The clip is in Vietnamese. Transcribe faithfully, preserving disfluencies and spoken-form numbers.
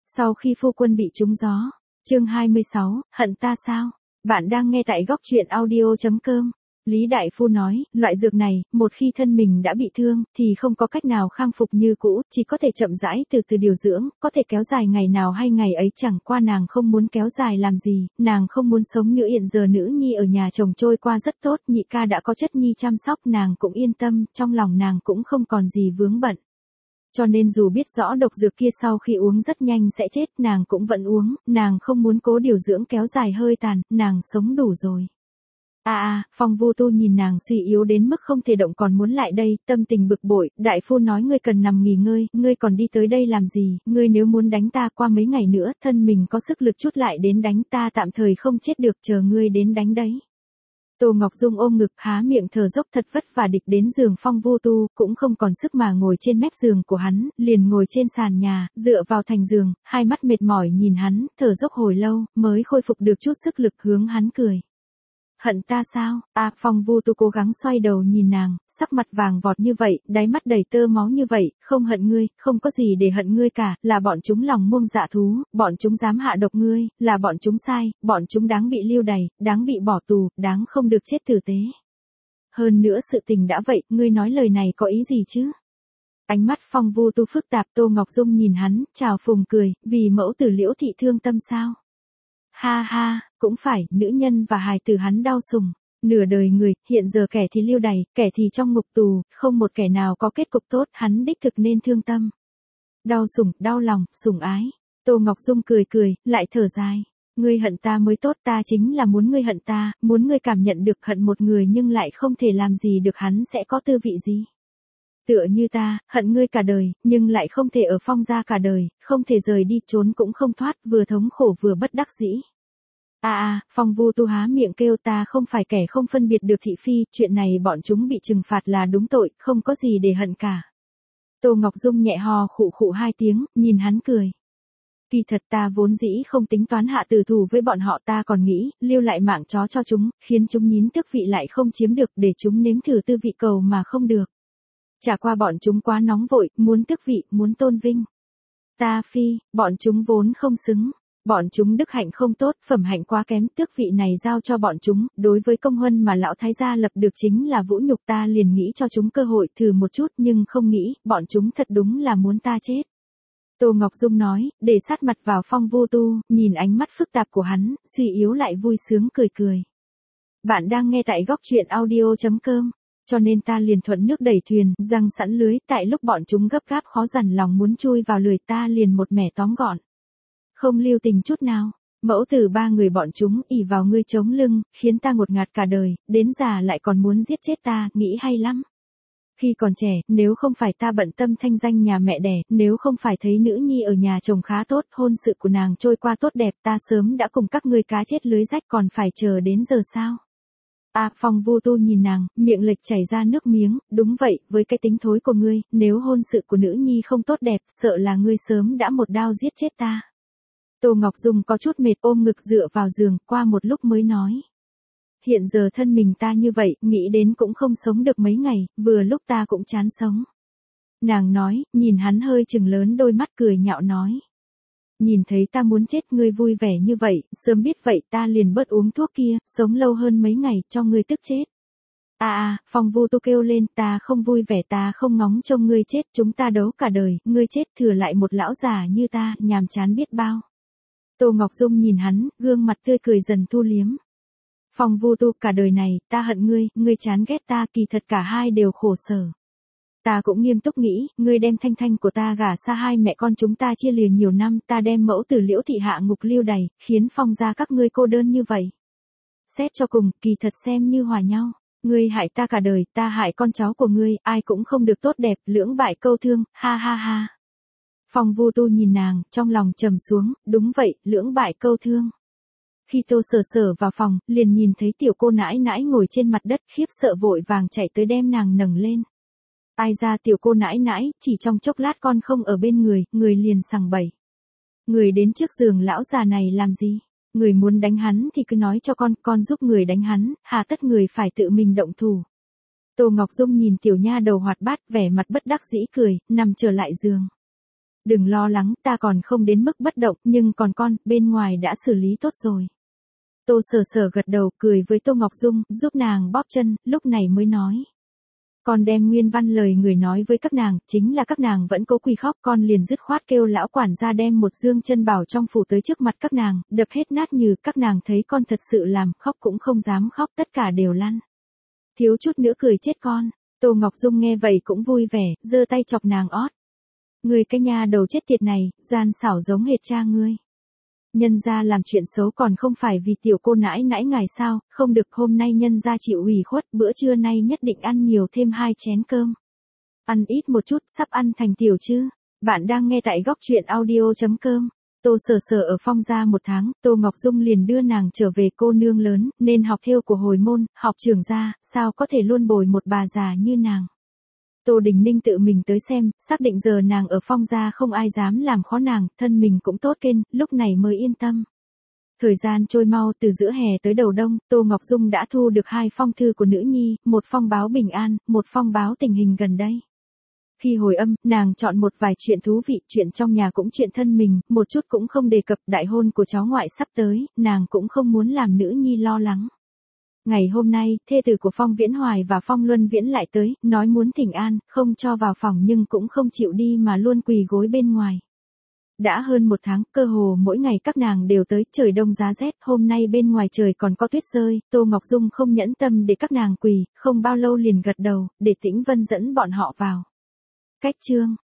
Sau khi phu quân bị trúng gió. Chương hai mươi sáu, hận ta sao? Bạn đang nghe tại góc truyện audio chấm com. Lý Đại Phu nói, loại dược này, một khi thân mình đã bị thương, thì không có cách nào khang phục như cũ, chỉ có thể chậm rãi từ từ điều dưỡng, có thể kéo dài ngày nào hay ngày ấy, chẳng qua nàng không muốn kéo dài làm gì, nàng không muốn sống nữa. Hiện giờ nữ nhi ở nhà chồng trôi qua rất tốt, nhị ca đã có chất nhi chăm sóc, nàng cũng yên tâm, trong lòng nàng cũng không còn gì vướng bận. Cho nên dù biết rõ độc dược kia sau khi uống rất nhanh sẽ chết, nàng cũng vẫn uống, nàng không muốn cố điều dưỡng kéo dài hơi tàn, nàng sống đủ rồi. À à, Phong Vô Tu nhìn nàng suy yếu đến mức không thể động còn muốn lại đây, tâm tình bực bội. Đại phu nói ngươi cần nằm nghỉ ngơi, ngươi còn đi tới đây làm gì, ngươi nếu muốn đánh ta qua mấy ngày nữa, thân mình có sức lực chút lại đến đánh ta, tạm thời không chết được, chờ ngươi đến đánh đấy. Tô Ngọc Dung ôm ngực há miệng thở dốc thật vất vả địch đến giường Phong Vô Tu, cũng không còn sức mà ngồi trên mép giường của hắn, liền ngồi trên sàn nhà, dựa vào thành giường, hai mắt mệt mỏi nhìn hắn, thở dốc hồi lâu, mới khôi phục được chút sức lực hướng hắn cười. Hận ta sao? À, Phong Vô Tu cố gắng xoay đầu nhìn nàng, sắc mặt vàng vọt như vậy, đáy mắt đầy tơ máu như vậy, không hận ngươi, không có gì để hận ngươi cả, là bọn chúng lòng muông dạ thú, bọn chúng dám hạ độc ngươi, là bọn chúng sai, bọn chúng đáng bị lưu đày, đáng bị bỏ tù, đáng không được chết tử tế. Hơn nữa sự tình đã vậy, ngươi nói lời này có ý gì chứ? Ánh mắt Phong Vô Tu phức tạp. Tô Ngọc Dung nhìn hắn, chào phùng cười, vì mẫu tử Liễu thị thương tâm sao? Ha ha, cũng phải, nữ nhân và hài tử hắn đau sủng, nửa đời người, hiện giờ kẻ thì lưu đày, kẻ thì trong ngục tù, không một kẻ nào có kết cục tốt, hắn đích thực nên thương tâm. Đau sủng, đau lòng, sủng ái. Tô Ngọc Dung cười cười, lại thở dài. Ngươi hận ta mới tốt, ta chính là muốn ngươi hận ta, muốn ngươi cảm nhận được hận một người nhưng lại không thể làm gì được hắn sẽ có tư vị gì. Tựa như ta, hận ngươi cả đời, nhưng lại không thể ở Phong gia cả đời, không thể rời đi, trốn cũng không thoát, vừa thống khổ vừa bất đắc dĩ. À à, Phong Vô Tu há miệng kêu, ta không phải kẻ không phân biệt được thị phi, chuyện này bọn chúng bị trừng phạt là đúng tội, không có gì để hận cả. Tô Ngọc Dung nhẹ hò khụ khụ hai tiếng, nhìn hắn cười. Kỳ thật ta vốn dĩ không tính toán hạ tử thủ với bọn họ, ta còn nghĩ, lưu lại mạng chó cho chúng, khiến chúng nhín tước vị lại không chiếm được, để chúng nếm thử tư vị cầu mà không được. Chả qua bọn chúng quá nóng vội, muốn tước vị, muốn tôn vinh. Ta phi, bọn chúng vốn không xứng. Bọn chúng đức hạnh không tốt, phẩm hạnh quá kém, tước vị này giao cho bọn chúng, đối với công huân mà lão thái gia lập được chính là vũ nhục, ta liền nghĩ cho chúng cơ hội thử một chút, nhưng không nghĩ, bọn chúng thật đúng là muốn ta chết. Tô Ngọc Dung nói, để sát mặt vào Phong Vô Tu, nhìn ánh mắt phức tạp của hắn, suy yếu lại vui sướng cười cười. Bạn đang nghe tại góc truyện audio chấm com. Cho nên ta liền thuận nước đẩy thuyền, giăng sẵn lưới, tại lúc bọn chúng gấp gáp khó dằn lòng muốn chui vào lưới, ta liền một mẻ tóm gọn. Không lưu tình chút nào, mẫu tử ba người bọn chúng ỉ vào ngươi chống lưng, khiến ta ngột ngạt cả đời, đến già lại còn muốn giết chết ta, nghĩ hay lắm. Khi còn trẻ, nếu không phải ta bận tâm thanh danh nhà mẹ đẻ, nếu không phải thấy nữ nhi ở nhà chồng khá tốt, hôn sự của nàng trôi qua tốt đẹp, ta sớm đã cùng các ngươi cá chết lưới rách, còn phải chờ đến giờ sao? À, Phong Vô Tu nhìn nàng, miệng lệch chảy ra nước miếng, đúng vậy, với cái tính thối của ngươi, nếu hôn sự của nữ nhi không tốt đẹp, sợ là ngươi sớm đã một đao giết chết ta. Tô Ngọc Dung có chút mệt, ôm ngực dựa vào giường, qua một lúc mới nói. Hiện giờ thân mình ta như vậy, nghĩ đến cũng không sống được mấy ngày, vừa lúc ta cũng chán sống. Nàng nói, nhìn hắn hơi chừng lớn đôi mắt cười nhạo nói. Nhìn thấy ta muốn chết, ngươi vui vẻ như vậy, sớm biết vậy ta liền bớt uống thuốc kia, sống lâu hơn mấy ngày, cho ngươi tức chết. À à, Phong Vô Tu kêu lên, ta không vui vẻ, ta không ngóng trông ngươi chết, chúng ta đấu cả đời, ngươi chết thừa lại một lão già như ta, nhàm chán biết bao. Tô Ngọc Dung nhìn hắn, gương mặt tươi cười dần thu liếm. Phong Vô Tu, cả đời này, ta hận ngươi, ngươi chán ghét ta, kỳ thật cả hai đều khổ sở. Ta cũng nghiêm túc nghĩ, ngươi đem thanh thanh của ta gả xa hai mẹ con chúng ta chia lìa nhiều năm, ta đem mẫu tử Liễu thị hạ ngục lưu đày, khiến Phong gia các ngươi cô đơn như vậy. Xét cho cùng, kỳ thật xem như hòa nhau. Ngươi hại ta cả đời, ta hại con cháu của ngươi, ai cũng không được tốt đẹp, lưỡng bại câu thương, ha ha ha. Phong Vô Tu nhìn nàng, trong lòng trầm xuống, đúng vậy, lưỡng bại câu thương. Khi Tô Sở Sở vào phòng, liền nhìn thấy tiểu cô nãi nãi ngồi trên mặt đất, khiếp sợ vội vàng chạy tới đem nàng nâng lên. Ai ra tiểu cô nãi nãi, chỉ trong chốc lát con không ở bên người, người liền sằng bẩy. Người đến trước giường lão già này làm gì? Người muốn đánh hắn thì cứ nói cho con, con giúp người đánh hắn, hà tất người phải tự mình động thủ. Tô Ngọc Dung nhìn tiểu nha đầu hoạt bát, vẻ mặt bất đắc dĩ cười, nằm trở lại giường. đừng lo lắng, ta còn không đến mức bất động, nhưng còn con, bên ngoài đã xử lý tốt rồi. Tô Sở Sở gật đầu, cười với Tô Ngọc Dung, giúp nàng bóp chân, lúc này mới nói. Con đem nguyên văn lời người nói với các nàng, chính là các nàng vẫn cố quỳ khóc, con liền dứt khoát kêu lão quản gia đem một dương chân bảo trong phủ tới trước mặt các nàng, đập hết nát như, các nàng thấy con thật sự làm, khóc cũng không dám khóc, tất cả đều lăn. Thiếu chút nữa cười chết con. Tô Ngọc Dung nghe vậy cũng vui vẻ, giơ tay chọc nàng ót. Ngươi cái nha đầu chết tiệt này, gian xảo giống hệt cha ngươi. Nhân gia làm chuyện xấu còn không phải vì tiểu cô nãi nãi ngài sao, không được, hôm nay nhân gia chịu ủy khuất, bữa trưa nay nhất định ăn nhiều thêm hai chén cơm. Ăn ít một chút, sắp ăn thành tiểu chứ. Bạn đang nghe tại góc truyện audio chấm com. Tô Sở Sở ở Phong gia một tháng, Tô Ngọc Dung liền đưa nàng trở về, cô nương lớn, nên học thêu của hồi môn, học trưởng gia, sao có thể luôn bồi một bà già như nàng. Tô Đình Ninh tự mình tới xem, xác định giờ nàng ở Phong gia không ai dám làm khó nàng, thân mình cũng tốt kênh, lúc này mới yên tâm. Thời gian trôi mau, từ giữa hè tới đầu đông, Tô Ngọc Dung đã thu được hai phong thư của nữ nhi, một phong báo bình an, một phong báo tình hình gần đây. Khi hồi âm, nàng chọn một vài chuyện thú vị, chuyện trong nhà cũng chuyện thân mình, một chút cũng không đề cập, đại hôn của cháu ngoại sắp tới, nàng cũng không muốn làm nữ nhi lo lắng. Ngày hôm nay, thê tử của Phong Viễn Hoài và Phong Luân Viễn lại tới, nói muốn thỉnh an, không cho vào phòng nhưng cũng không chịu đi mà luôn quỳ gối bên ngoài. Đã hơn một tháng, cơ hồ mỗi ngày các nàng đều tới, trời đông giá rét, hôm nay bên ngoài trời còn có tuyết rơi, Tô Ngọc Dung không nhẫn tâm để các nàng quỳ, không bao lâu liền gật đầu, để Tĩnh Vân dẫn bọn họ vào. Cách chương